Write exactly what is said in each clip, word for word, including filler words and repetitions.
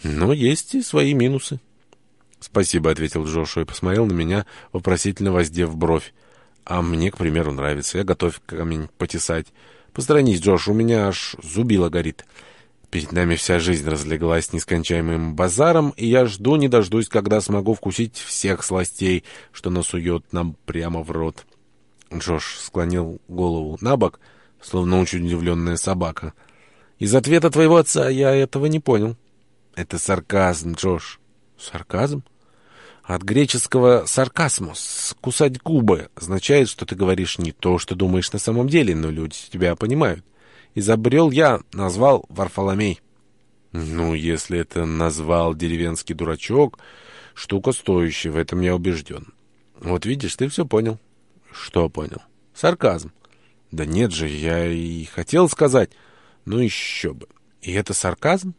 Но есть и свои минусы. «Спасибо», — ответил Джошуа и посмотрел на меня, вопросительно воздев бровь. «А мне, к примеру, нравится. Я готов камень потесать. Посторонись, Джош, у меня аж зубило горит. Перед нами вся жизнь разлеглась нескончаемым базаром, и я жду не дождусь, когда смогу вкусить всех сластей, что насует нам прямо в рот». Джош склонил голову на бок, словно очень удивленная собака. «Из ответа твоего отца я этого не понял». «Это сарказм, Джош». «Сарказм?» «От греческого «саркасмос» — кусать губы, означает, что ты говоришь не то, что думаешь на самом деле, но люди тебя понимают. Изобрел я, назвал Варфоломей». «Ну, если это назвал деревенский дурачок, штука стоящая, в этом я убежден». «Вот видишь, ты все понял». «Что понял?» «Сарказм». «Да нет же, я и хотел сказать». «Ну еще бы. И это сарказм?»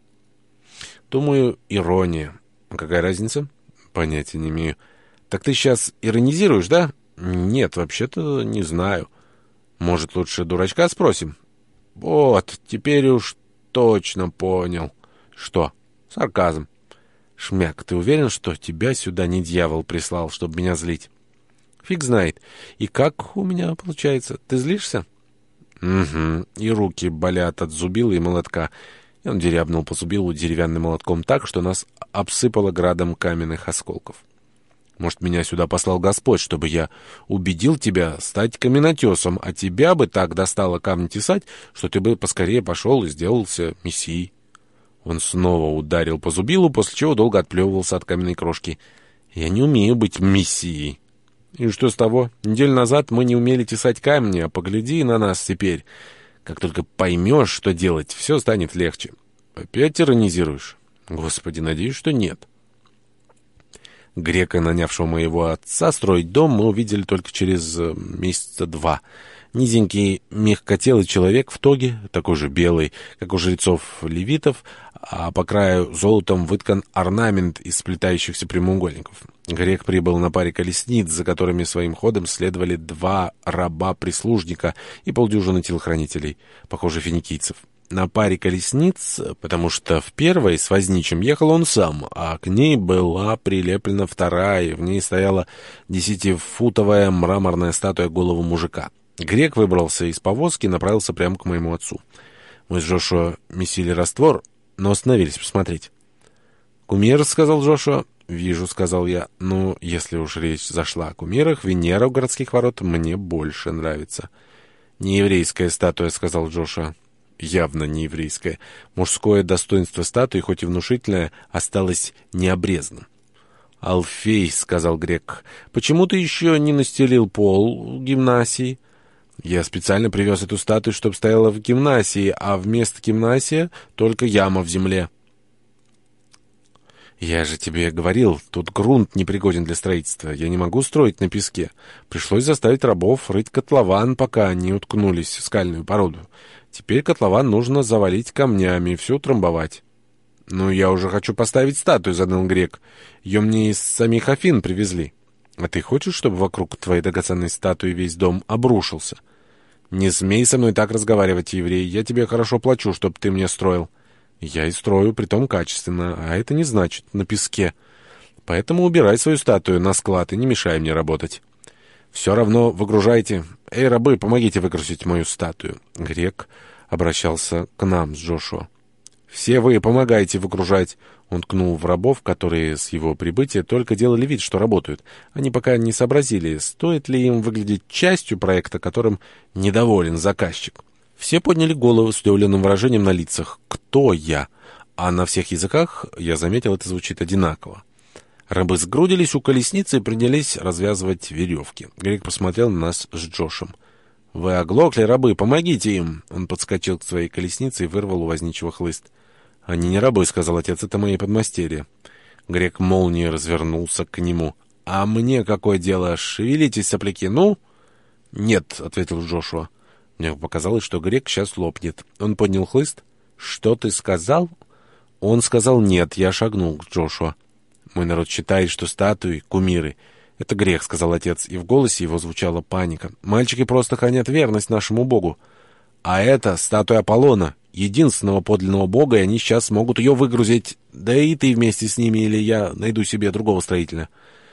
«Думаю, ирония». «Какая разница?» «Понятия не имею». «Так ты сейчас иронизируешь, да?» «Нет, вообще-то не знаю». «Может, лучше дурачка спросим?» «Вот, теперь уж точно понял». «Что?» «Сарказм». «Шмяк, ты уверен, что тебя сюда не дьявол прислал, чтобы меня злить?» «Фиг знает. И как у меня получается? Ты злишься?» «Угу. И руки болят от зубила и молотка». И он дерябнул по зубилу деревянным молотком так, что нас обсыпало градом каменных осколков. «Может, меня сюда послал Господь, чтобы я убедил тебя стать каменотесом, а тебя бы так достало камни тесать, что ты бы поскорее пошел и сделался мессией». Он снова ударил по зубилу, после чего долго отплевывался от каменной крошки. «Я не умею быть мессией». «И что с того? Неделю назад мы не умели тесать камни, а погляди на нас теперь. Как только поймешь, что делать, все станет легче». «Опять иронизируешь?» «Господи, надеюсь, что нет». Грека, нанявшего моего отца строить дом, мы увидели только через э, месяца два. Низенький мягкотелый человек в тоге, такой же белый, как у жрецов-левитов, а по краю золотом выткан орнамент из сплетающихся прямоугольников. Грек прибыл на паре колесниц, за которыми своим ходом следовали два раба-прислужника и полдюжины телохранителей, похоже, финикийцев. На паре колесниц, потому что в первой с возничим ехал он сам, а к ней была прилеплена вторая, и в ней стояла десятифутовая мраморная статуя голого мужика. Грек выбрался из повозки и направился прямо к моему отцу. Мы с Джошуа месили раствор, но остановились посмотреть. «Кумир», — сказал Джошуа. «Вижу», — сказал я. «Ну, если уж речь зашла о кумирах, Венера у городских ворот мне больше нравится». «Не еврейская статуя», — сказал Джошуа. «Явно не еврейская. Мужское достоинство статуи, хоть и внушительное, осталось необрезанным». «Алфей», — сказал Грек, — «почему ты еще не настелил пол в гимнасии?» «Я специально привез эту статую, чтобы стояла в гимнасии, а вместо гимнасия только яма в земле». «Я же тебе говорил, тут грунт непригоден для строительства. Я не могу строить на песке. Пришлось заставить рабов рыть котлован, пока они уткнулись в скальную породу. Теперь котлован нужно завалить камнями и все утрамбовать». «Ну, я уже хочу поставить статую», — заныл Грек. «Ее мне из самих Афин привезли». «А ты хочешь, чтобы вокруг твоей драгоценной статуи весь дом обрушился?» «Не смей со мной так разговаривать, еврей. Я тебе хорошо плачу, чтобы ты мне строил». «Я и строю, притом качественно, а это не значит на песке. Поэтому убирай свою статую на склад и не мешай мне работать». «Все равно выгружайте. Эй, рабы, помогите выгрузить мою статую». Грек обращался к нам с Джошуа. «Все вы помогайте выгружать». Он ткнул в рабов, которые с его прибытия только делали вид, что работают. Они пока не сообразили, стоит ли им выглядеть частью проекта, которым недоволен заказчик. Все подняли головы с удивленным выражением на лицах. «Кто я?» А на всех языках, я заметил, это звучит одинаково. Рабы сгрудились у колесницы и принялись развязывать веревки. Грек посмотрел на нас с Джошем. «Вы оглохли, рабы, помогите им!» Он подскочил к своей колеснице и вырвал у возничего хлыст. «Они не рабы», — сказал отец, — «это мои подмастерья». Грек молнией развернулся к нему. «А мне какое дело? Шевелитесь, сопляки, ну?» «Нет», — ответил Джошуа. Мне показалось, что Грек сейчас лопнет. Он поднял хлыст. «Что ты сказал?» Он сказал «нет», я шагнул к Джошуа. «Мой народ считает, что статуи — кумиры. Это грех», — сказал отец, и в голосе его звучала паника. «Мальчики просто хранят верность нашему богу. А это статуя Аполлона, единственного подлинного бога, и они сейчас могут ее выгрузить. Да и ты вместе с ними, или я найду себе другого строителя».